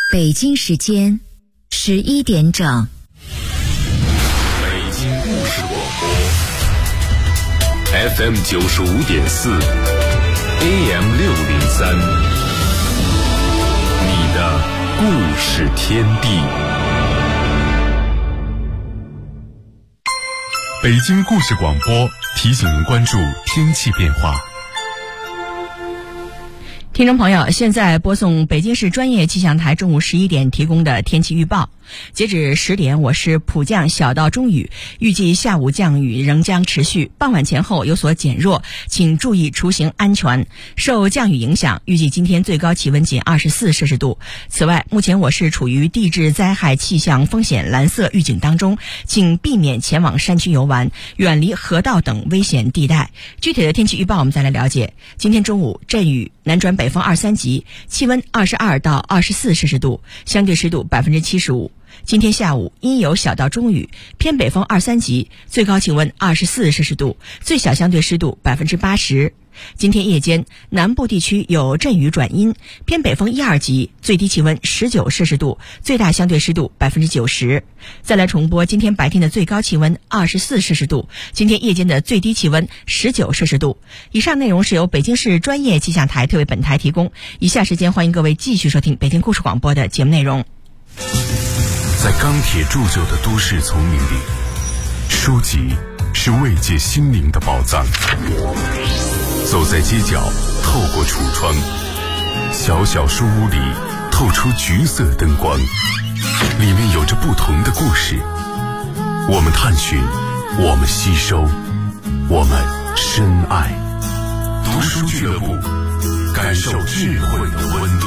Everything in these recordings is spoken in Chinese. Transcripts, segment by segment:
北京时间11点整。 北京故事广播 FM 95.4 AM 603，你的故事天地。 北京故事广播提醒您关注天气变化。 听众朋友，现在播送北京市专业气象台中午11点提供的天气预报。截止10点，我市普降小到中雨，预计下午降雨仍将持续，傍晚前后有所减弱，请注意出行安全。受降雨影响，预计今天最高气温仅24摄氏度。此外，目前我市处于地质灾害气象风险蓝色预警当中，请避免前往山区游玩，远离河道等危险地带。具体的天气预报我们再来了解。今天中午阵雨，南转北风2、3级，气温22到24摄氏度，相对湿度75%。今天下午阴有小到中雨，偏北风2、3级，最高气温24摄氏度，最小相对湿度80%。今天夜间南部地区有阵雨转阴，偏北风1、2级，最低气温19摄氏度，最大相对湿度90%。再来重播今天白天的最高气温24摄氏度，今天夜间的最低气温19摄氏度。以上内容是由北京市专业气象台特为本台提供。以下时间欢迎各位继续收听北京故事广播的节目内容。 在钢铁铸就的都市丛林里，书籍是慰藉心灵的宝藏。走在街角，透过橱窗，小小书屋里透出橘色灯光，里面有着不同的故事。我们探寻，我们吸收，我们深爱。读书俱乐部，感受智慧的温度。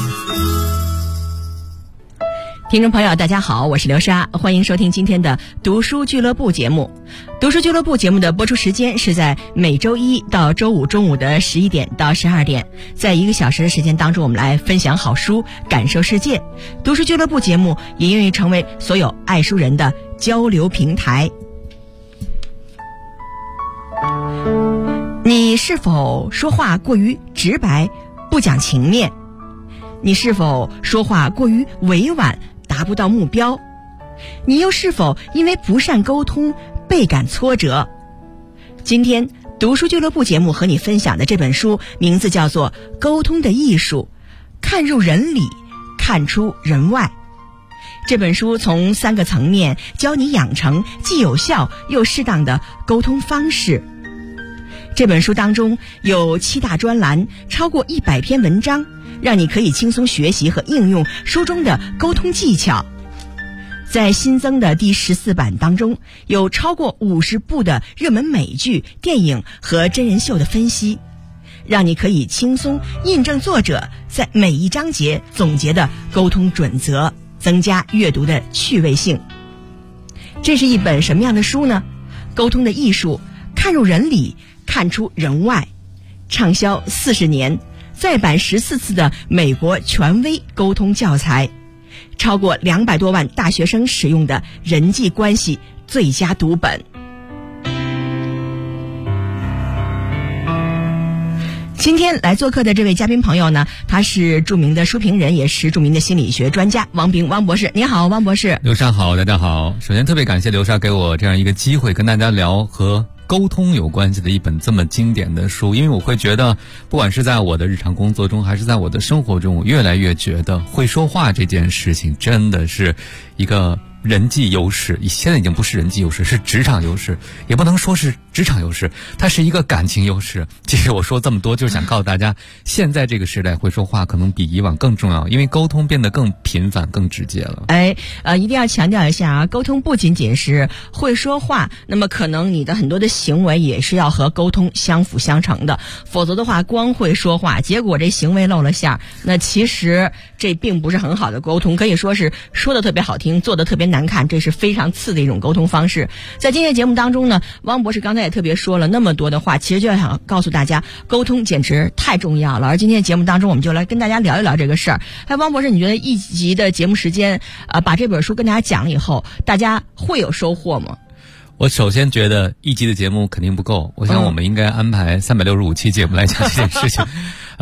听众朋友大家好，我是刘莎，欢迎收听今天的读书俱乐部节目。读书俱乐部节目的播出时间是在每周一到周五中午的11点到12点，在1个小时的时间当中，我们来分享好书，感受世界。读书俱乐部节目也愿意成为所有爱书人的交流平台。你是否说话过于直白，不讲情面？你是否说话过于委婉，达不到目标？你又是否因为不善沟通倍感挫折？今天读书俱乐部节目和你分享的这本书名字叫做《沟通的艺术》，看入人里，看出人外。这本书从3个层面教你养成既有效又适当的沟通方式。这本书当中有7大专栏，超过100篇文章，让你可以轻松学习和应用书中的沟通技巧。在新增的第14版当中，有超过50部的热门美剧、电影和真人秀的分析，让你可以轻松印证作者在每一章节总结的沟通准则，增加阅读的趣味性。这是一本什么样的书呢？沟通的艺术，看入人里，看出人外，畅销40年，再版14次的美国权威沟通教材，超过200多万大学生使用的人际关系最佳读本。今天来做客的这位嘉宾朋友呢，他是著名的书评人，也是著名的心理学专家王炳王博士。你好，王博士。 刘莎好，大家好。首先特别感谢刘莎给我这样一个机会，跟大家聊和沟通有关系的一本这么经典的书。因为我会觉得，不管是在我的日常工作中，还是在我的生活中，我越来越觉得会说话这件事情真的是一个人际优势，现在已经不是人际优势，是职场优势，也不能说是职场优势，它是一个感情优势。其实我说这么多就是想告诉大家，现在这个时代会说话可能比以往更重要，因为沟通变得更频繁更直接了。 一定要强调一下啊，沟通不仅仅是会说话，那么可能你的很多的行为也是要和沟通相辅相成的，否则的话光会说话，结果这行为露了馅儿，那其实这并不是很好的沟通，可以说是说的特别好听，做的特别难看，这是非常次的一种沟通方式。在今天节目当中呢，汪博士刚才也特别说了那么多的话，其实就要想告诉大家，沟通简直太重要了。而今天的节目当中，我们就来跟大家聊一聊这个事儿。汪博士，你觉得1集的节目时间，把这本书跟大家讲了以后，大家会有收获吗？ 我首先觉得1集的节目肯定不够，我想我们应该安排365期节目来讲这件事情。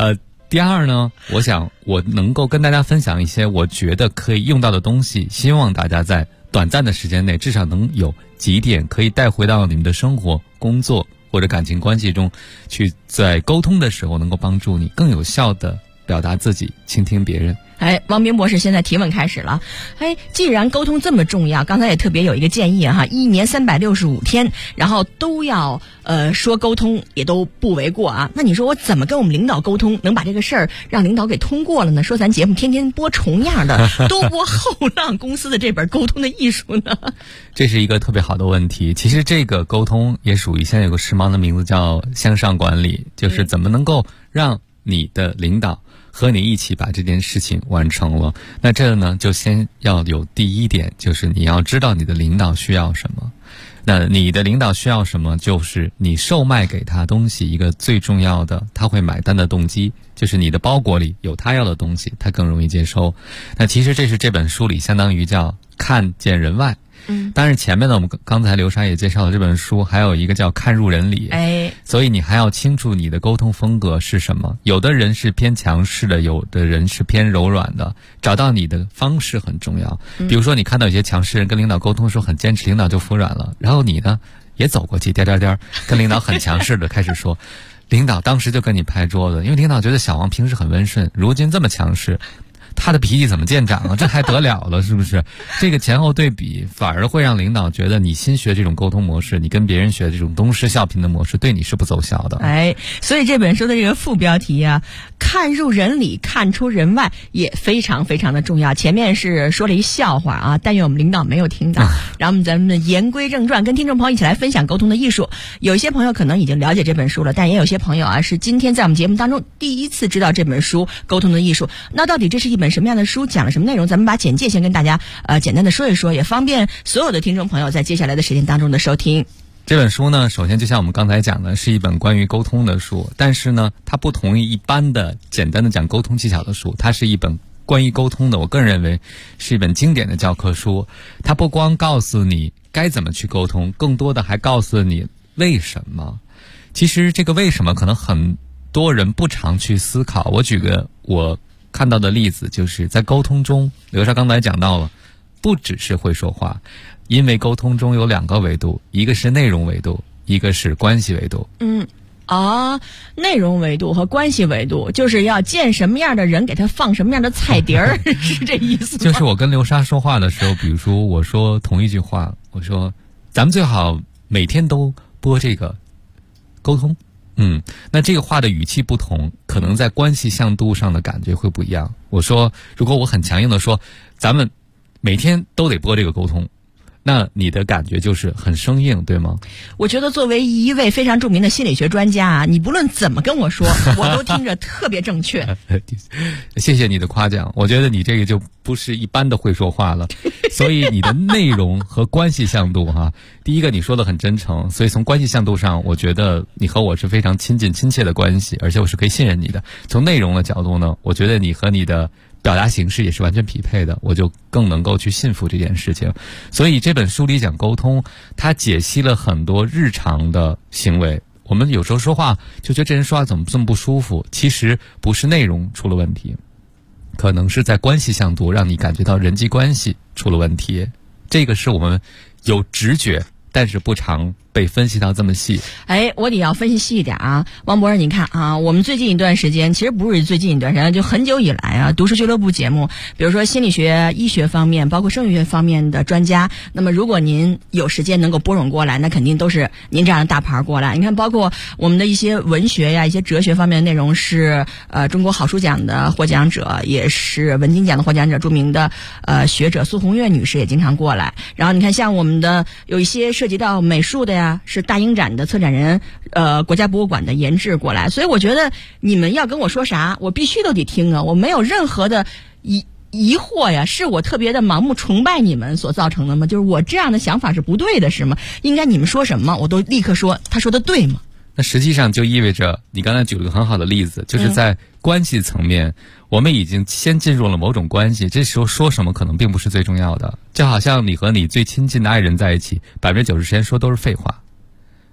第二呢，我想我能够跟大家分享一些我觉得可以用到的东西，希望大家在短暂的时间内至少能有几点可以带回到你们的生活、工作或者感情关系中去，在沟通的时候能够帮助你更有效地表达自己，倾听别人。 汪斌博士现在提问开始了。既然沟通这么重要，刚才也特别有一个建议哈，1年365天，然后都要说沟通也都不为过啊。那你说我怎么跟我们领导沟通，能把这个事儿让领导给通过了呢？说咱节目天天播重样的，都播后浪公司的这本沟通的艺术呢？ 这是一个特别好的问题。其实这个沟通也属于现在有个时髦的名字叫向上管理，就是怎么能够让你的领导和你一起把这件事情完成了。那这呢，就先要有第一点，就是你要知道你的领导需要什么。那你的领导需要什么，就是你售卖给他东西一个最重要的他会买单的动机，就是你的包裹里有他要的东西，他更容易接收。那其实这是这本书里相当于叫看见人外。当然前面呢，我们刚才刘莎也介绍了这本书还有一个叫看入人里。所以你还要清楚你的沟通风格是什么。有的人是偏强势的，有的人是偏柔软的，找到你的方式很重要。比如说你看到有些强势人跟领导沟通的时候很坚持，领导就服软了，然后你呢也走过去跟领导很强势的开始说，领导当时就跟你拍桌子，因为领导觉得小王平时很温顺，如今这么强势，他的脾气怎么见长啊？这还得了了，是不是？这个前后对比反而会让领导觉得你新学这种沟通模式，你跟别人学这种东施效颦的模式，对你是不奏效的。 所以这本书的这个副标题啊，看入人里，看出人外，也非常非常的重要。前面是说了一笑话啊，但愿我们领导没有听到。然后咱们言归正传，跟听众朋友一起来分享沟通的艺术。有一些朋友可能已经了解这本书了，但也有些朋友啊是今天在我们节目当中第一次知道这本书《沟通的艺术》。那到底这是一本什么样的书，讲了什么内容？咱们把简介先跟大家简单的说一说，也方便所有的听众朋友在接下来的时间当中的收听。 这本书呢，首先就像我们刚才讲的，是一本关于沟通的书，但是呢，它不同于一般的简单的讲沟通技巧的书，它是一本关于沟通的，我个人认为是一本经典的教科书。它不光告诉你该怎么去沟通，更多的还告诉你为什么。其实这个为什么可能很多人不常去思考。我举个我看到的例子，就是在沟通中，刘莎刚才讲到了，不只是会说话，因为沟通中有2个维度，一个是内容维度，一个是关系维度。 内容维度和关系维度，就是要见什么样的人给他放什么样的菜碟儿，是这意思吗？ 就是我跟刘莎说话的时候，比如说我说同一句话，我说咱们最好每天都播这个沟通。那这个话的语气不同，可能在关系向度上的感觉会不一样。我说如果我很强硬的说咱们每天都得播这个沟通，那你的感觉就是很生硬，对吗？ 我觉得作为一位非常著名的心理学专家啊，你不论怎么跟我说，我都听着特别正确。 谢谢你的夸奖，我觉得你这个就不是一般的会说话了。所以你的内容和关系向度第一个你说的很真诚，所以从关系向度上，我觉得你和我是非常亲近亲切的关系，而且我是可以信任你的。从内容的角度呢，我觉得你和你的表达形式也是完全匹配的，我就更能够去信服这件事情。所以这本书里讲沟通，它解析了很多日常的行为。我们有时候说话就觉得这人说话怎么这么不舒服，其实不是内容出了问题，可能是在关系向度让你感觉到人际关系出了问题。这个是我们有直觉，但是不常被分析到这么细。 我得要分析细一点啊。王博士，你看啊，我们最近一段时间，其实不是最近一段时间，就很久以来啊，读书俱乐部节目，比如说心理学、医学方面，包括生理学方面的专家，那么如果您有时间能够拨冗过来，那肯定都是您这样的大牌过来。你看，包括我们的一些文学呀、一些哲学方面的内容是中国好书奖的获奖者，也是文津奖的获奖者，著名的学者苏红月女士也经常过来。然后你看，像我们的有一些涉及到美术的呀，是大英展的策展人，国家博物馆的研制过来。所以我觉得你们要跟我说啥，我必须都得听啊，我没有任何的疑惑呀，是我特别的盲目崇拜你们所造成的吗？就是我这样的想法是不对的，是吗？应该你们说什么我都立刻说他说的对吗？ 那实际上就意味着你刚才举了个很好的例子，就是在关系层面，我们已经先进入了某种关系，这时候说什么可能并不是最重要的。就好像你和你最亲近的爱人在一起，90%时间说都是废话，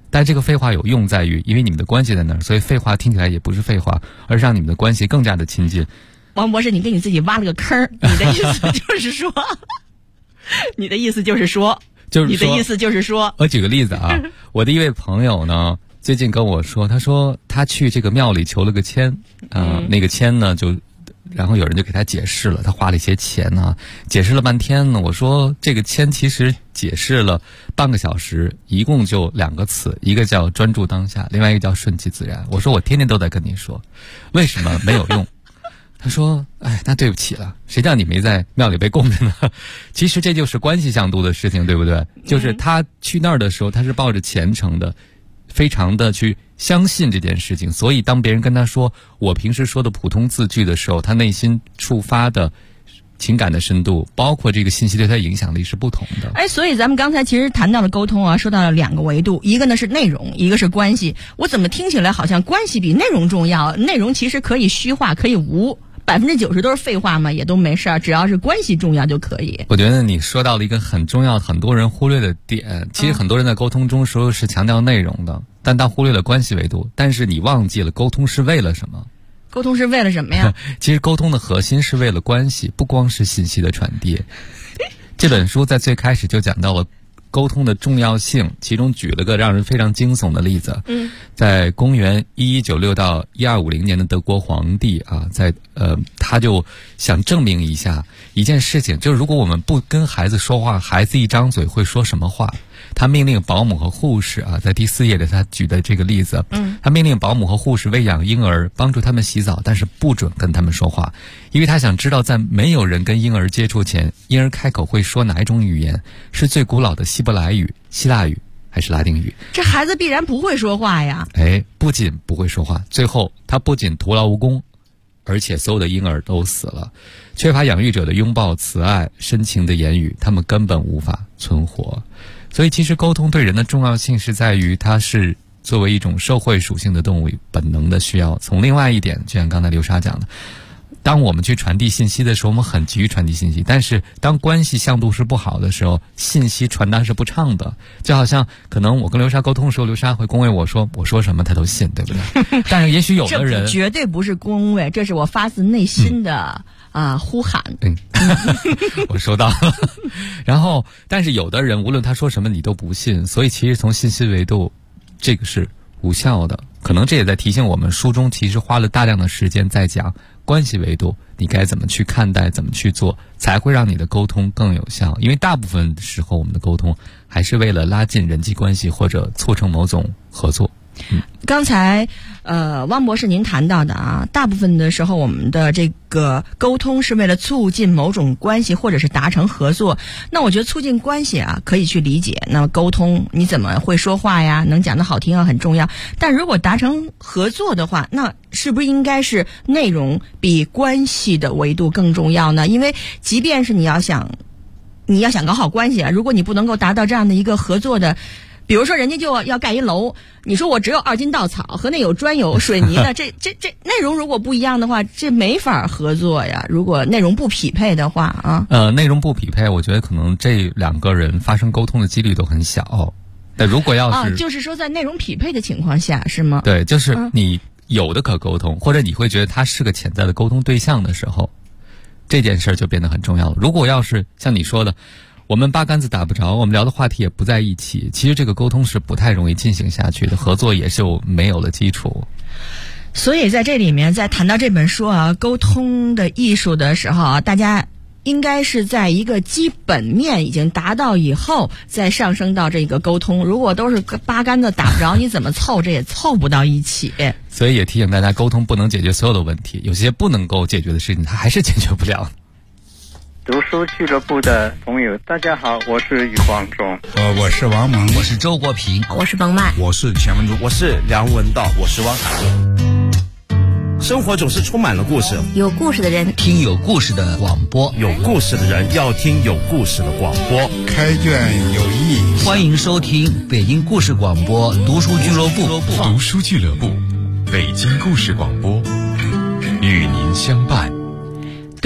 但这个废话有用在于，因为你们的关系在那儿，所以废话听起来也不是废话，而是让你们的关系更加的亲近。 王博士，你给你自己挖了个坑，你的意思就是说，你的意思就是说，我举个例子啊，我的一位朋友呢，最近跟我说，他说他去这个庙里求了个签，那个签呢然后有人就给他解释了，他花了一些钱啊，解释了半天呢。我说这个签其实解释了半个小时，一共就2个词，一个叫专注当下，另外一个叫顺其自然。我说我天天都在跟你说，为什么没有用？他说：“哎，那对不起了，谁叫你没在庙里被供着呢？其实这就是关系向度的事情，对不对？就是他去那儿的时候，他是抱着虔诚的，非常的去相信这件事情。所以当别人跟他说我平时说的普通字句的时候，他内心触发的情感的深度，包括这个信息对他影响力是不同的。 哎，所以咱们刚才其实谈到了沟通啊，说到了2个维度，一个呢是内容，一个是关系。我怎么听起来好像关系比内容重要？内容其实可以虚化，可以无。90%都是废话嘛，也都没事儿，只要是关系重要就可以。 我觉得你说到了一个很重要、很多人忽略的点。其实很多人在沟通中说是强调内容的，但他忽略了关系维度。但是你忘记了沟通是为了什么？ 沟通是为了什么呀？ 其实沟通的核心是为了关系，不光是信息的传递。这本书在最开始就讲到了沟通的重要性，其中举了个让人非常惊悚的例子。在公元1196到1250年的德国皇帝啊，他就想证明一下一件事情，就是如果我们不跟孩子说话，孩子一张嘴会说什么话？他命令保姆和护士啊，在第4页的他举的这个例子，他命令保姆和护士喂养婴儿，帮助他们洗澡，但是不准跟他们说话，因为他想知道在没有人跟婴儿接触前，婴儿开口会说哪一种语言，是最古老的希伯来语、希腊语还是拉丁语？ 这孩子必然不会说话呀！ 不仅不会说话，最后他不仅徒劳无功，而且所有的婴儿都死了。缺乏养育者的拥抱、慈爱、深情的言语，他们根本无法存活。所以其实沟通对人的重要性是在于它是作为一种社会属性的动物本能的需要。从另外一点，就像刚才刘莎讲的，当我们去传递信息的时候，我们很急于传递信息，但是当关系向度是不好的时候，信息传达是不畅的。就好像可能我跟刘莎沟通的时候，刘莎会恭维我说什么他都信，对不对？但是也许有的人这绝对不是恭维，这是我发自内心的呼喊。 我收到了。然后但是有的人无论他说什么你都不信，所以其实从信息维度这个是无效的。可能这也在提醒我们，书中其实花了大量的时间在讲关系维度，你该怎么去看待，怎么去做，才会让你的沟通更有效。因为大部分时候我们的沟通还是为了拉近人际关系或者促成某种合作。 刚才汪博士您谈到的啊，大部分的时候我们的这个沟通是为了促进某种关系或者是达成合作。那我觉得促进关系啊可以去理解，那么沟通你怎么会说话呀，能讲得好听啊很重要。但如果达成合作的话，那是不是应该是内容比关系的维度更重要呢？因为即便是你要想搞好关系啊，如果你不能够达到这样的一个合作的，比如说人家就要盖一楼，你说我只有2斤稻草和那有砖有水泥的，这内容如果不一样的话，这没法合作呀。如果内容不匹配的话啊， 内容不匹配，我觉得可能这2个人发生沟通的几率都很小。那如果要是就是说在内容匹配的情况下是吗？ 对，就是你有的可沟通，或者你会觉得他是个潜在的沟通对象的时候，这件事就变得很重要了。如果要是像你说的，我们八竿子打不着，我们聊的话题也不在一起，其实这个沟通是不太容易进行下去的，合作也就没有了基础。 所以在这里面，在谈到这本书啊，沟通的艺术的时候啊，大家应该是在一个基本面已经达到以后，再上升到这个沟通。如果都是八竿子打不着，你怎么凑，这也凑不到一起。 所以也提醒大家，沟通不能解决所有的问题，有些不能够解决的事情，它还是解决不了。 读书俱乐部的朋友，大家好，我是余光中。 我是王蒙， 我是周国平， 我是冯曼， 我是钱文珠， 我是梁文道，我是汪涵。生活总是充满了故事， 有故事的人听有故事的广播， 有故事的人要听有故事的广播。 开卷有益， 欢迎收听北京故事广播读书俱乐部。 读书俱乐部，北京故事广播，与您相伴。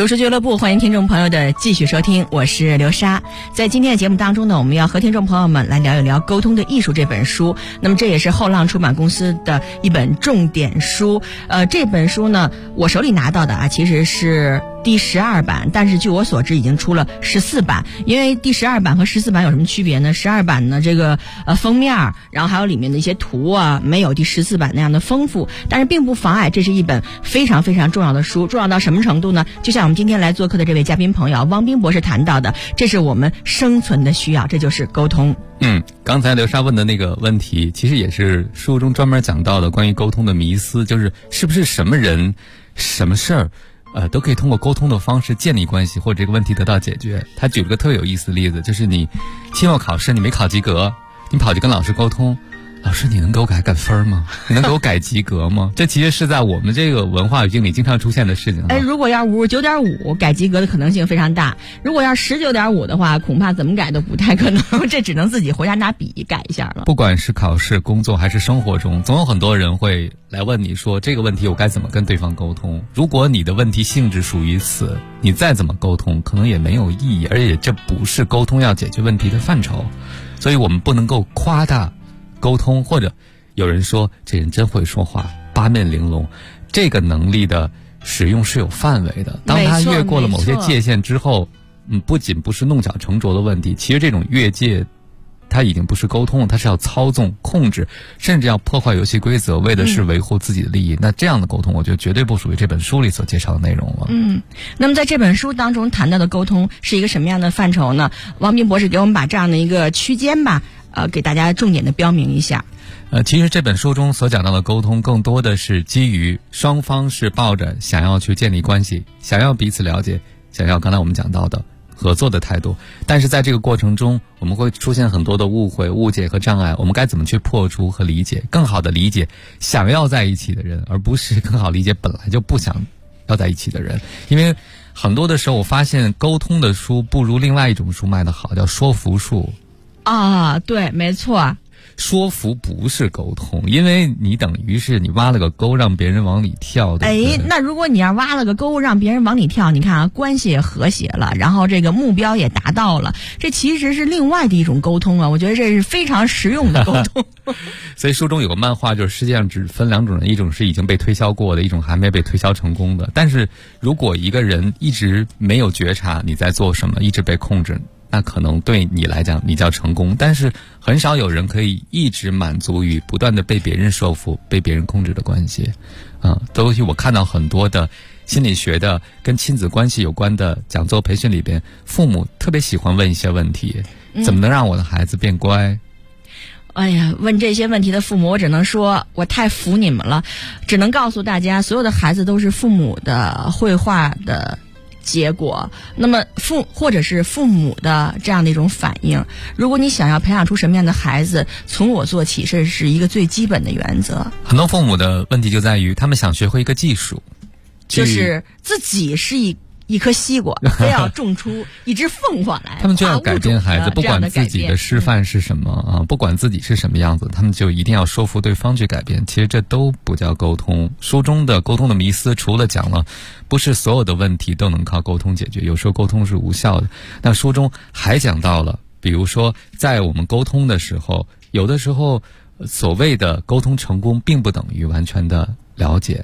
读书俱乐部，欢迎听众朋友的继续收听，我是刘莎。在今天的节目当中呢，我们要和听众朋友们来聊一聊《沟通的艺术》这本书。那么这也是后浪出版公司的一本重点书。这本书呢，我手里拿到的其实是第12版，但是据我所知已经出了14版。因为第12版和14版有什么区别呢？12版呢这个封面，然后还有里面的一些图没有第14版那样的丰富，但是并不妨碍这是一本非常非常重要的书。重要到什么程度呢？就像我们今天来做客的这位嘉宾朋友汪斌博士谈到的，这是我们生存的需要，这就是沟通。 刚才刘莎问的那个问题，其实也是书中专门讲到的关于沟通的迷思，就是是不是什么人、什么事儿，都可以通过沟通的方式建立关系，或者这个问题得到解决。他举了个特别有意思的例子，就是你期末考试你没考及格，你跑去跟老师沟通，老师，你能给我改分吗？你能给我改及格吗？这其实是在我们这个文化语境里经常出现的事情。 如果要59.5改及格的可能性非常大，如果要19.5的话，恐怕怎么改都不太可能，这只能自己回家拿笔改一下了。 不管是考试、工作还是生活中，总有很多人会来问你说这个问题我该怎么跟对方沟通。如果你的问题性质属于此，你再怎么沟通可能也没有意义，而且这不是沟通要解决问题的范畴。所以我们不能够夸大沟通，或者有人说这人真会说话，八面玲珑，这个能力的使用是有范围的。当他越过了某些界限之后，不仅不是弄巧成拙的问题，其实这种越界它已经不是沟通了，它是要操纵、控制，甚至要破坏游戏规则，为的是维护自己的利益。那这样的沟通，我觉得绝对不属于这本书里所介绍的内容了。 那么在这本书当中谈到的沟通是一个什么样的范畴呢？汪斌博士给我们把这样的一个区间吧，给大家重点的标明一下。 其实这本书中所讲到的沟通，更多的是基于双方是抱着想要去建立关系、想要彼此了解、想要刚才我们讲到的合作的态度。但是在这个过程中，我们会出现很多的误会、误解和障碍，我们该怎么去破除和理解，更好的理解想要在一起的人，而不是更好理解本来就不想要在一起的人。因为很多的时候我发现沟通的书不如另外一种书卖得好，叫说服术。 对，没错。 说服不是沟通，因为你等于是你挖了个沟让别人往里跳，对不对？ 那如果你要挖了个沟让别人往里跳，你看关系也和谐了，然后这个目标也达到了，这其实是另外的一种沟通我觉得这是非常实用的沟通。 所以书中有个漫画，就是世界上只分两种人，一种是已经被推销过的，一种还没被推销成功的。但是如果一个人一直没有觉察你在做什么，一直被控制，那可能对你来讲你叫成功，但是很少有人可以一直满足于不断的被别人说服、被别人控制的关系。尤其我看到很多的心理学的跟亲子关系有关的讲座培训里边，父母特别喜欢问一些问题，怎么能让我的孩子变乖？ 问这些问题的父母，我只能说我太服你们了，只能告诉大家，所有的孩子都是父母的绘画的结果，那么或者是父母的这样的一种反应。如果你想要培养出什么样的孩子，从我做起，这是一个最基本的原则。 很多父母的问题就在于他们想学会一个技术， 就是自己是一颗西瓜，非要种出一只凤凰来。 他们就要改变孩子，不管自己的示范是什么不管自己是什么样子，他们就一定要说服对方去改变。其实这都不叫沟通。书中的沟通的迷思，除了讲了不是所有的问题都能靠沟通解决，有时候沟通是无效的。那书中还讲到了，比如说在我们沟通的时候，有的时候所谓的沟通成功，并不等于完全的了解。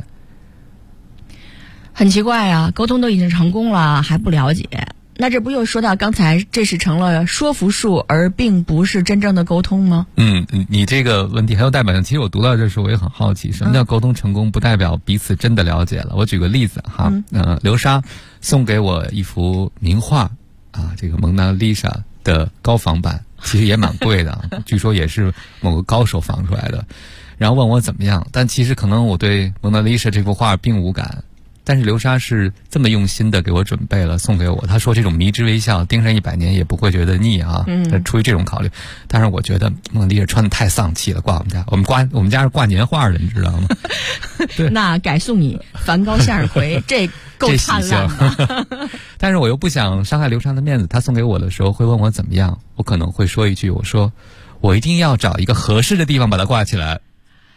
很奇怪沟通都已经成功了还不了解，那这不又说到刚才这是成了说服术，而并不是真正的沟通吗？ 你这个问题很有代表性。其实我读到这时候我也很好奇，什么叫沟通成功？不代表彼此真的了解了。我举个例子刘莎送给我一幅名画这个蒙娜丽莎的高仿版，其实也蛮贵的据说也是某个高手仿出来的，然后问我怎么样，但其实可能我对蒙娜丽莎这幅画并无感，但是刘莎是这么用心的给我准备了送给我。她说这种迷之微笑盯上100年也不会觉得腻出于这种考虑。但是我觉得蒙娜丽莎穿的太丧气了，挂我们家，我们家是挂年画的，你知道吗？ 那改送你梵高向日葵，这够灿烂的。 但是我又不想伤害刘莎的面子，她送给我的时候会问我怎么样，我可能会说一句，我说我一定要找一个合适的地方把它挂起来。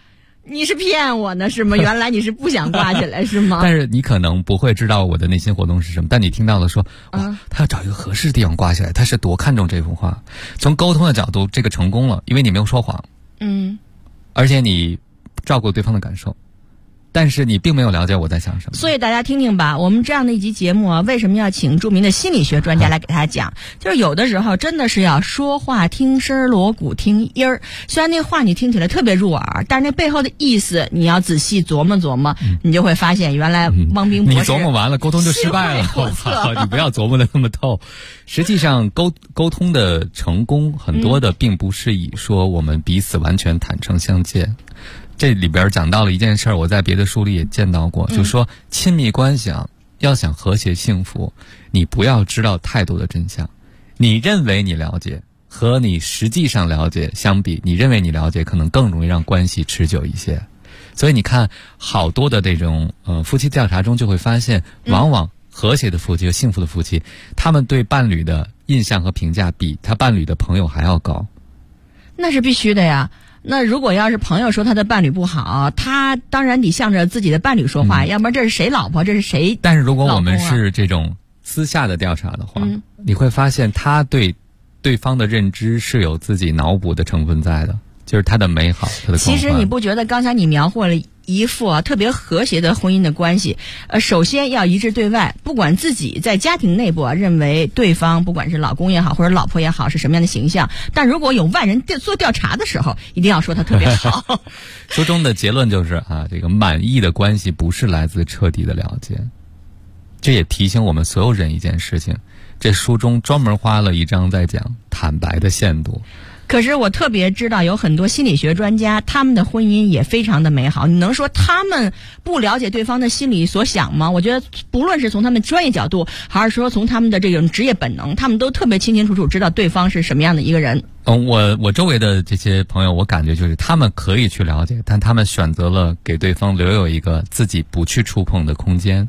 你是骗我呢是吗？原来你是不想挂起来是吗？ 但是你可能不会知道我的内心活动是什么，但你听到了说，哇，他要找一个合适的地方挂起来，他是多看重这幅画。从沟通的角度，这个成功了，因为你没有说谎，而且你照顾对方的感受。但是你并没有了解我在想什么， 所以大家听听吧，我们这样的一集节目啊，为什么要请著名的心理学专家来给大家讲？就是有的时候真的是要说话听声锣鼓听音儿，虽然那话你听起来特别入耳，但是那背后的意思你要仔细琢磨琢磨，你就会发现原来汪冰博士你琢磨完了沟通就失败了，好，你不要琢磨的那么透。实际上沟通的成功很多的并不是以说我们彼此完全坦诚相见。这里边讲到了一件事儿，我在别的书里也见到过，就是说亲密关系啊，要想和谐幸福，你不要知道太多的真相。你认为你了解和你实际上了解相比，你认为你了解可能更容易让关系持久一些。所以你看好多的这种夫妻调查中就会发现，往往和谐的夫妻和幸福的夫妻，他们对伴侣的印象和评价比他伴侣的朋友还要高。 那是必须的呀。那如果要是朋友说他的伴侣不好，他当然得向着自己的伴侣说话，要不然这是谁老婆，这是谁老公啊？ 但是如果我们是这种私下的调查的话，你会发现他对对方的认知是有自己脑补的成分在的，就是他的美好，他的光环。 其实你不觉得刚才你描绘了一副特别和谐的婚姻的关系，首先要一致对外，不管自己在家庭内部认为对方不管是老公也好或者老婆也好是什么样的形象，但如果有外人做调查的时候，一定要说他特别好。 书中的结论就是这个满意的关系不是来自彻底的了解。这也提醒我们所有人一件事情，这书中专门花了一章在讲坦白的限度。 可是我特别知道有很多心理学专家，他们的婚姻也非常的美好。你能说他们不了解对方的心理所想吗？我觉得不论是从他们专业角度，还是说从他们的这种职业本能，他们都特别清清楚楚知道对方是什么样的一个人。 我周围的这些朋友，我感觉就是他们可以去了解，但他们选择了给对方留有一个自己不去触碰的空间。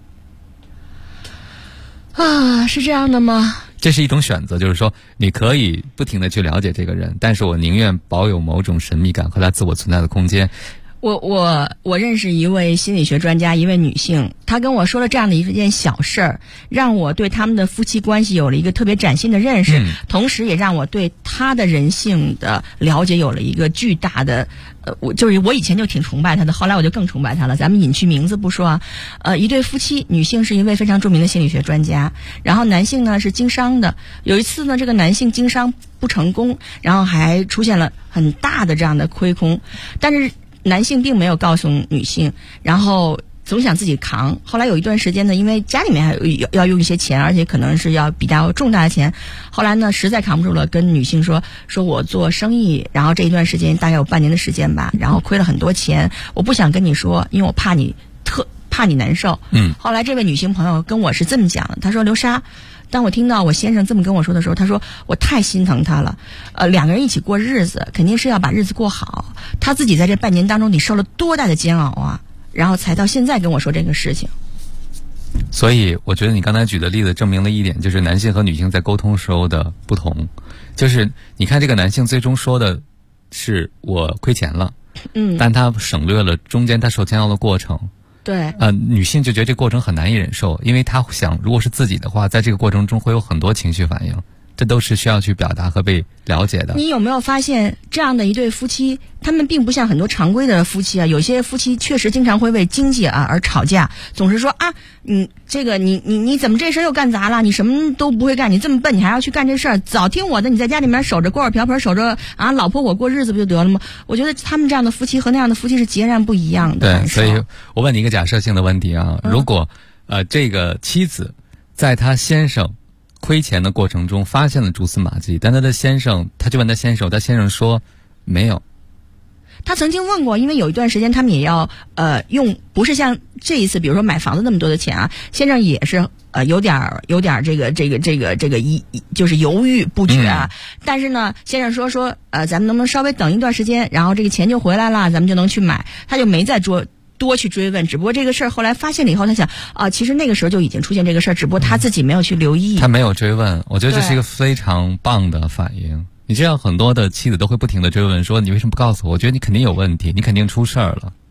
是这样的吗？ 这是一种选择，就是说你可以不停地去了解这个人，但是我宁愿保有某种神秘感和他自我存在的空间。 我认识一位心理学专家，一位女性，她跟我说了这样的一件小事儿，让我对他们的夫妻关系有了一个特别崭新的认识，同时也让我对她的人性的了解有了一个巨大的就是我以前就挺崇拜她的，后来我就更崇拜她了。咱们隐去名字不说一对夫妻，女性是一位非常著名的心理学专家，然后男性呢是经商的。有一次呢，这个男性经商不成功，然后还出现了很大的这样的亏空，但是男性并没有告诉女性，然后总想自己扛。后来有一段时间呢，因为家里面还要用一些钱，而且可能是要比较重大的钱，后来呢实在扛不住了，跟女性说我做生意，然后这一段时间大概有半年的时间吧，然后亏了很多钱，我不想跟你说，因为我怕你难受。后来这位女性朋友跟我是这么讲的，她说刘莎，当我听到我先生这么跟我说的时候，他说我太心疼他了，两个人一起过日子，肯定是要把日子过好。他自己在这半年当中，你受了多大的煎熬啊，然后才到现在跟我说这个事情。 所以我觉得你刚才举的例子证明了一点，就是男性和女性在沟通时候的不同。就是你看这个男性最终说的是我亏钱了，但他省略了中间他受煎熬的过程。 对， 女性就觉得这个过程很难以忍受，因为她想，如果是自己的话，在这个过程中会有很多情绪反应，这都是需要去表达和被了解的。 你有没有发现，这样的一对夫妻，他们并不像很多常规的夫妻有些夫妻确实经常会为经济而吵架，总是说你怎么这事又干砸了？你什么都不会干，你这么笨，你还要去干这事儿？早听我的，你在家里面守着锅碗瓢盆，守着老婆我过日子不就得了吗？我觉得他们这样的夫妻和那样的夫妻是截然不一样的。 对，所以我问你一个假设性的问题如果这个妻子在她先生亏钱的过程中发现了蛛丝马迹，但他就问他先生说没有。 他曾经问过，因为有一段时间他们也要用，不是像这一次比如说买房子那么多的钱先生也是有点这个就是犹豫不决但是呢先生说咱们能不能稍微等一段时间，然后这个钱就回来了，咱们就能去买。他就没再多去追问，只不过这个事儿后来发现了以后，他想其实那个时候就已经出现这个事儿，只不过他自己没有去留意。 他没有追问，我觉得这是一个非常棒的反应。你这样很多的妻子都会不停的追问说你为什么不告诉我？我觉得你肯定有问题，你肯定出事儿了。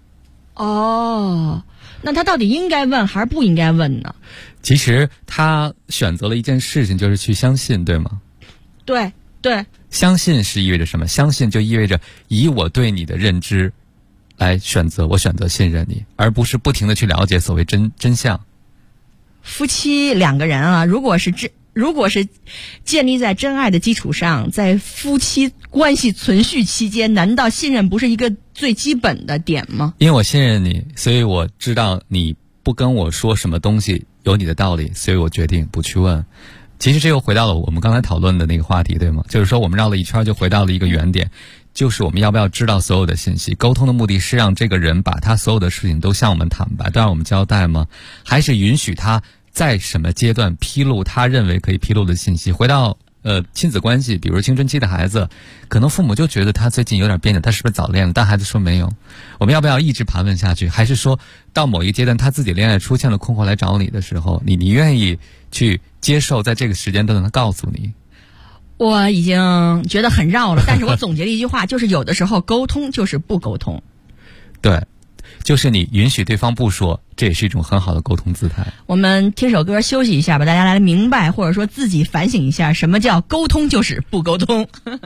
哦，那他到底应该问还是不应该问呢？ 其实他选择了一件事情，就是去相信，对吗？ 对对。 相信是意味着什么？相信就意味着以我对你的认知来选择，我选择信任你，而不是不停的去了解所谓真相。 夫妻两个人啊，如果是建立在真爱的基础上，在夫妻关系存续期间，难道信任不是一个最基本的点吗？ 因为我信任你，所以我知道你不跟我说什么东西有你的道理，所以我决定不去问。其实这又回到了我们刚才讨论的那个话题，对吗？就是说我们绕了一圈就回到了一个原点，就是我们要不要知道所有的信息。沟通的目的是让这个人把他所有的事情都向我们坦白，都让我们交代吗？还是允许他在什么阶段披露他认为可以披露的信息？回到亲子关系，比如青春期的孩子，可能父母就觉得他最近有点别扭，他是不是早恋了？但孩子说没有。我们要不要一直盘问下去？还是说到某一个阶段他自己恋爱出现了困惑来找你的时候，你愿意去接受在这个时间段他告诉你？ 我已经觉得很绕了，但是我总结了一句话，就是有的时候沟通就是不沟通。 对，就是你允许对方不说，这也是一种很好的沟通姿态。 我们听首歌休息一下吧，大家来明白或者说自己反省一下，什么叫沟通就是不沟通。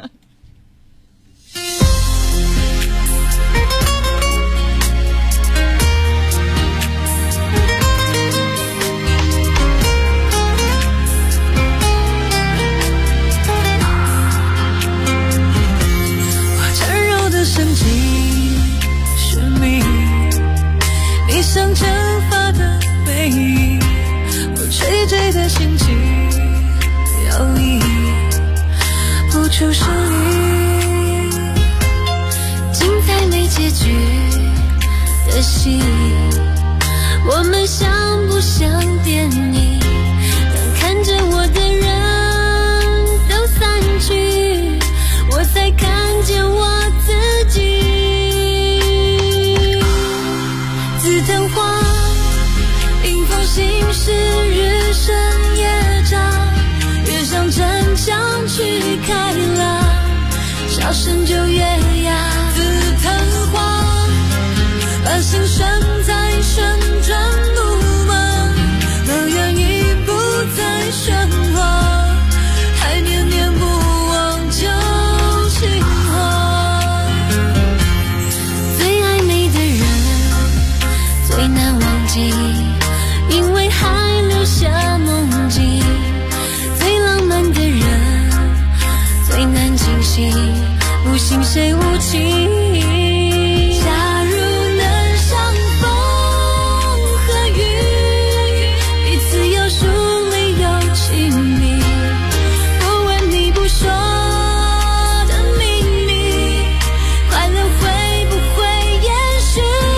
神经是你像蒸发的背影，我垂坠的心情摇曳不出声音，精彩没结局的戏，我们像不像电影？当看着我的人都散去，我才看见我自己。紫藤花迎风行驶，日升夜长，越向城墙去开朗，笑声就越哑。紫藤花把心拴在旋转木马，乐园已不再喧哗，还念念不忘旧情话。最暧昧的人最难忘记，因为还留下梦境。最浪漫的人最难清醒，不信谁无情。假如能相逢和雨，彼此有疏没有亲密，不问你不说的秘密，快乐会不会延续？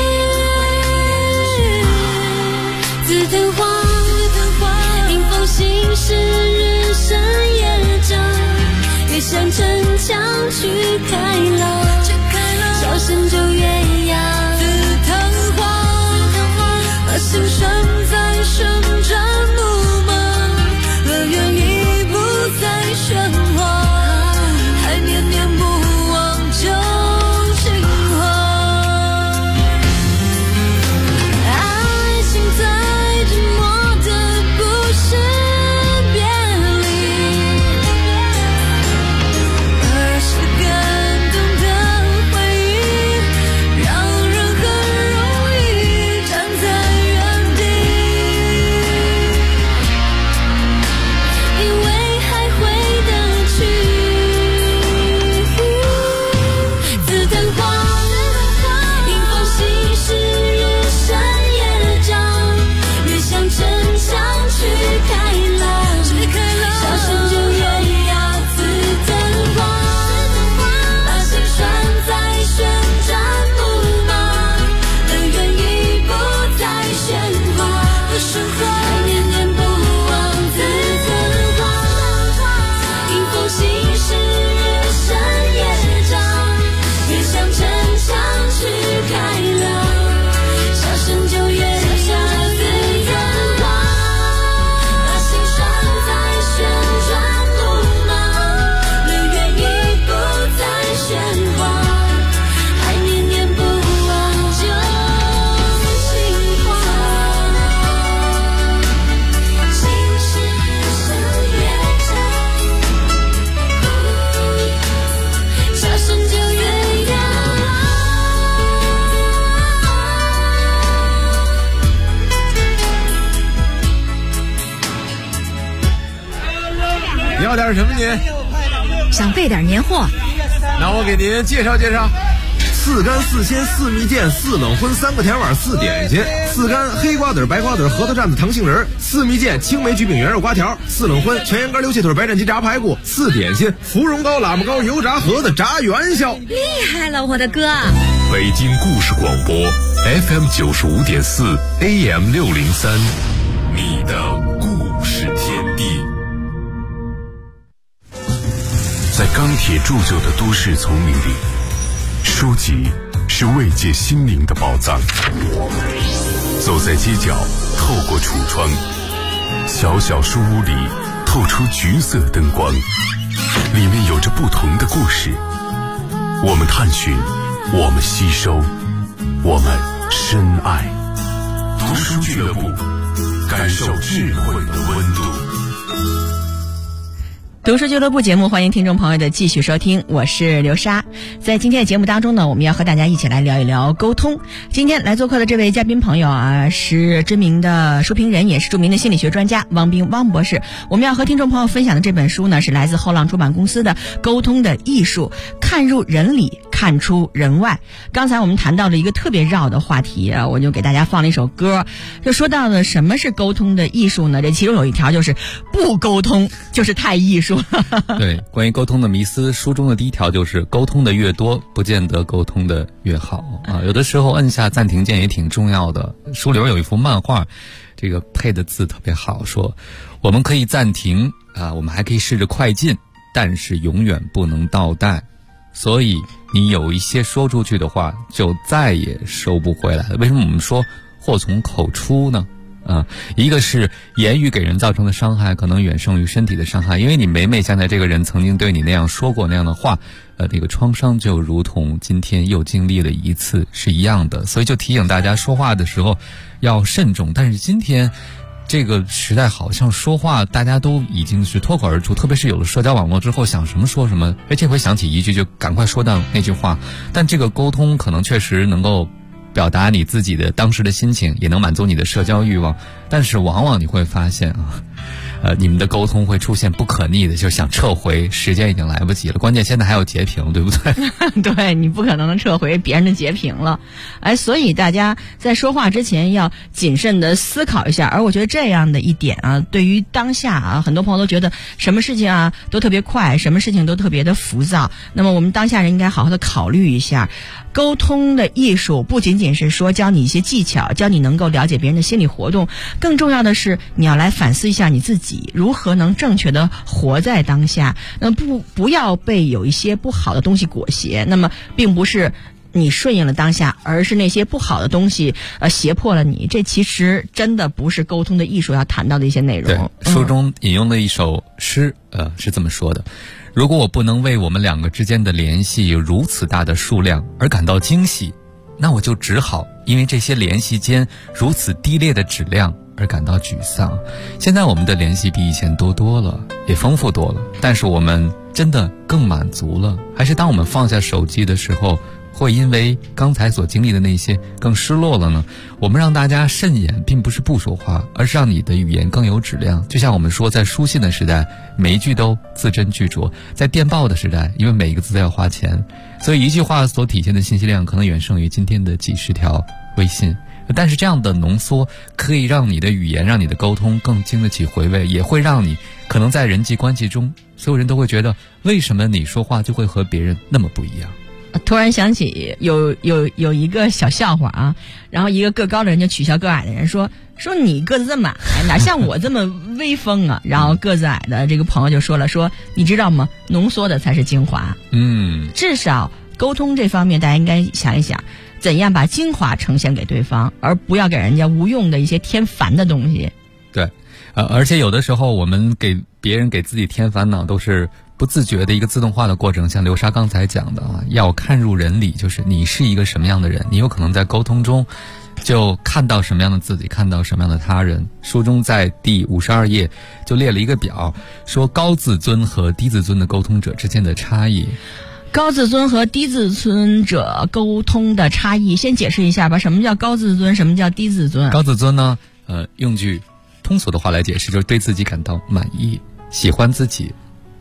紫藤花迎风行驶，日升夜长，越向城墙去开朗，笑声就越哑。紫藤花把心拴在旋转木马，乐园已不再喧哗，还念念不忘旧情话。爱情在这要点什么您？ 想备点年货。 那我给您介绍介绍。4干4鲜4蜜饯4冷荤3个甜碗4点心，4干黑瓜子白瓜子核桃蘸子糖杏仁，4蜜饯青梅焗饼圆肉瓜条，4冷荤全羊肝溜蟹腿白斩鸡炸排骨，4点心芙蓉糕喇嘛糕油炸盒子炸元宵。 厉害了，我的哥！ 北京故事广播 FM 95.4 AM 603，你的故事天地。 在钢铁铸就的都市丛林里，书籍是慰藉心灵的宝藏。走在街角，透过橱窗，小小书屋里透出橘色灯光，里面有着不同的故事。我们探寻，我们吸收，我们深爱。读书俱乐部，感受智慧的温度。 读书俱乐部节目，欢迎听众朋友的继续收听，我是刘莎。在今天的节目当中呢，我们要和大家一起来聊一聊沟通。今天来做客的这位嘉宾朋友啊，是知名的书评人，也是著名的心理学专家汪冰汪博士。我们要和听众朋友分享的这本书呢，是来自后浪出版公司的《沟通的艺术》，看入人里，看出人外。刚才我们谈到了一个特别绕的话题啊，我就给大家放了一首歌，就说到了什么是沟通的艺术呢？这其中有一条就是不沟通就是太艺术。 对，关于沟通的迷思，书中的第一条就是沟通的越多，不见得沟通的越好啊。有的时候按下暂停键也挺重要的。书里边有一幅漫画，这个配的字特别好，说我们可以暂停啊，我们还可以试着快进，但是永远不能倒带。所以你有一些说出去的话，就再也收不回来了。为什么我们说祸从口出呢？一个是言语给人造成的伤害可能远胜于身体的伤害，因为你每每想起这个人曾经对你那样说过那样的话，那个创伤就如同今天又经历了一次是一样的。所以就提醒大家说话的时候要慎重。但是今天这个时代好像说话大家都已经是脱口而出，特别是有了社交网络之后，想什么说什么，这回想起一句就赶快说到那句话。但这个沟通可能确实能够表达你自己的当时的心情，也能满足你的社交欲望，但是往往你会发现你们的沟通会出现不可逆的，就想撤回，时间已经来不及了。关键现在还有截屏，对不对？ 对，你不可能能撤回别人的截屏了。所以大家在说话之前要谨慎的思考一下。而我觉得这样的一点啊，对于当下啊，很多朋友都觉得什么事情啊都特别快，什么事情都特别的浮躁。那么我们当下人应该好好的考虑一下，沟通的艺术不仅仅是说教你一些技巧，教你能够了解别人的心理活动，更重要的是你要来反思一下你自己如何能正确的活在当下。那不要被有一些不好的东西裹挟，那么并不是你顺应了当下，而是那些不好的东西胁迫了你。这其实真的不是沟通的艺术要谈到的一些内容。 对，书中引用的一首诗是这么说的：如果我不能为我们两个之间的联系有如此大的数量而感到惊喜，那我就只好因为这些联系间如此低劣的质量而感到沮丧。现在我们的联系比以前多了，也丰富多了，但是我们真的更满足了？还是当我们放下手机的时候，会因为刚才所经历的那些更失落了呢？我们让大家慎言，并不是不说话，而是让你的语言更有质量。就像我们说，在书信的时代，每一句都字斟句酌；在电报的时代，因为每一个字都要花钱，所以一句话所体现的信息量可能远胜于今天的几十条微信。但是这样的浓缩可以让你的语言，让你的沟通更经得起回味，也会让你可能在人际关系中，所有人都会觉得为什么你说话就会和别人那么不一样。 突然想起有一个小笑话啊，然后一个个高的人就取笑个矮的人，说你个子这么矮，哪像我这么威风啊？然后个子矮的这个朋友就说了，说你知道吗？浓缩的才是精华。至少沟通这方面，大家应该想一想，怎样把精华呈现给对方，而不要给人家无用的一些添烦的东西。 对，而且有的时候我们给别人给自己添烦恼，都是不自觉的一个自动化的过程。像刘莎刚才讲的啊，要看入人里，就是你是一个什么样的人，你有可能在沟通中就看到什么样的自己，看到什么样的他人。书中在第52页就列了一个表，说高自尊和低自尊的沟通者之间的差异。 高自尊和低自尊者沟通的差异，先解释一下吧。什么叫高自尊？什么叫低自尊？ 高自尊呢，用句通俗的话来解释，就是对自己感到满意，喜欢自己，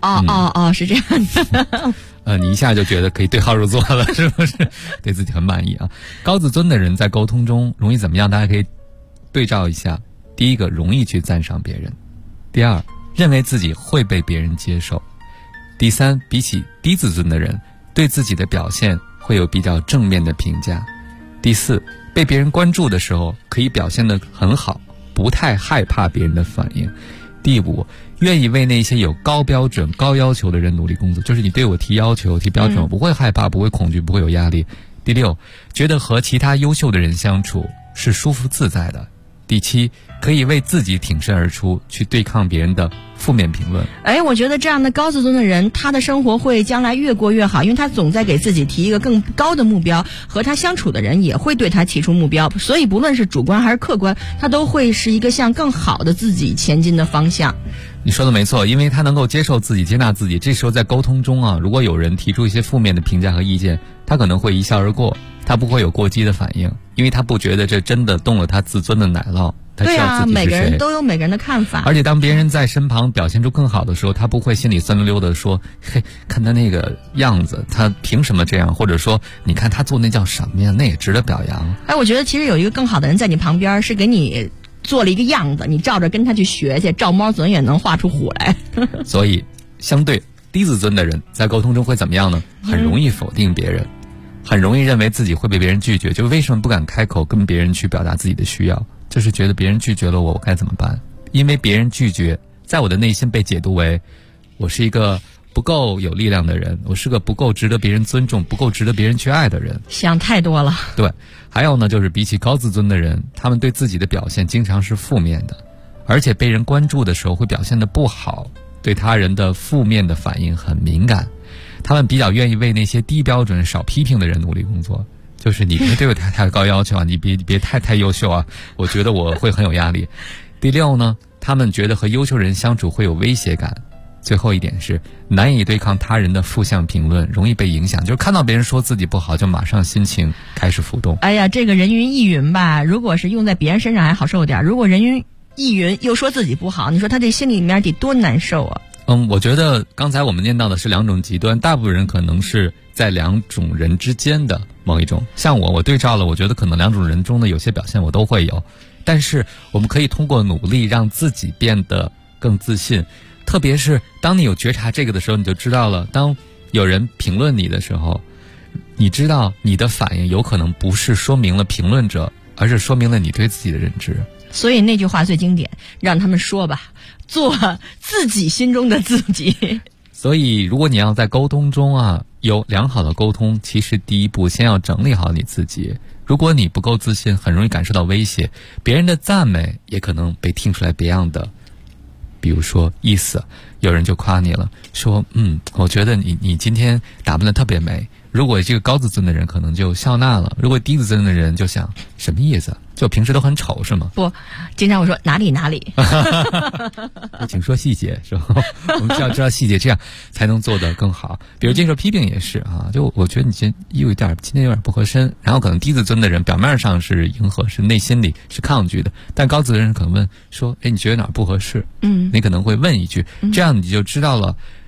是这样的。 你一下就觉得可以对号入座了，是不是？对自己很满意啊。高自尊的人在沟通中容易怎么样？大家可以对照一下。第一个，容易去赞赏别人；第二，认为自己会被别人接受；第三，比起低自尊的人，对自己的表现会有比较正面的评价；第四，被别人关注的时候可以表现得很好，不太害怕别人的反应；第五，愿意为那些有高标准、高要求的人努力工作，就是你对我提要求、提标准，我不会害怕，不会恐惧，不会有压力；第六，觉得和其他优秀的人相处是舒服自在的；第七，可以为自己挺身而出，去对抗别人的负面评论。 我觉得这样的高自尊的人，他的生活会将来越过越好，因为他总在给自己提一个更高的目标，和他相处的人也会对他提出目标，所以不论是主观还是客观，他都会是一个向更好的自己前进的方向。 你说的没错，因为他能够接受自己、接纳自己，这时候在沟通中啊，如果有人提出一些负面的评价和意见，他可能会一笑而过，他不会有过激的反应，因为他不觉得这真的动了他自尊的奶酪。 对啊，每个人都有每个人的看法。 而且当别人在身旁表现出更好的时候，他不会心里酸溜溜的说，嘿，看他那个样子，他凭什么这样？或者说，你看他做那叫什么呀？那也值得表扬。 我觉得其实有一个更好的人在你旁边，是给你做了一个样子，你照着跟他去学去，照猫总也能画出虎来。 所以，相对低自尊的人在沟通中会怎么样呢？很容易否定别人，很容易认为自己会被别人拒绝，就为什么不敢开口跟别人去表达自己的需要？就是觉得别人拒绝了我该怎么办？因为别人拒绝，在我的内心被解读为我是一个不够有力量的人，我是个不够值得别人尊重、不够值得别人去爱的人。 想太多了。 对，还有呢，就是比起高自尊的人，他们对自己的表现经常是负面的，而且被人关注的时候会表现得不好，对他人的负面的反应很敏感。他们比较愿意为那些低标准、少批评的人努力工作。就是你别对我太高要求啊，你别太优秀啊，我觉得我会很有压力。第六呢，他们觉得和优秀人相处会有威胁感。最后一点是难以对抗他人的负向评论，容易被影响，就是看到别人说自己不好，就马上心情开始浮动。 这个人云亦云吧，如果是用在别人身上还好受点，如果人云亦云又说自己不好，你说他这心里面得多难受啊。 我觉得刚才我们念到的是两种极端，大部分人可能是在两种人之间的某一种。像我对照了，我觉得可能两种人中的有些表现我都会有，但是我们可以通过努力让自己变得更自信。特别是当你有觉察这个的时候，你就知道了，当有人评论你的时候，你知道你的反应有可能不是说明了评论者，而是说明了你对自己的认知。 所以那句话最经典，让他们说吧，做自己心中的自己。 所以如果你要在沟通中啊有良好的沟通，其实第一步先要整理好你自己。如果你不够自信，很容易感受到威胁，别人的赞美也可能被听出来别样的，比如说意思，有人就夸你了，说我觉得你今天打扮得特别美。如果这个高自尊的人可能就笑纳了，如果低自尊的人就想什么意思？就平时都很丑是吗？ 不，经常我说哪里哪里。 请说细节是吧？我们需要知道细节，这样才能做得更好。比如接受批评也是啊，就我觉得你今天有点不合身，然后可能低自尊的人表面上是迎合，是内心里是抗拒的，但高自尊的人可能问说，你觉得哪儿不合适？你可能会问一句，这样你就知道了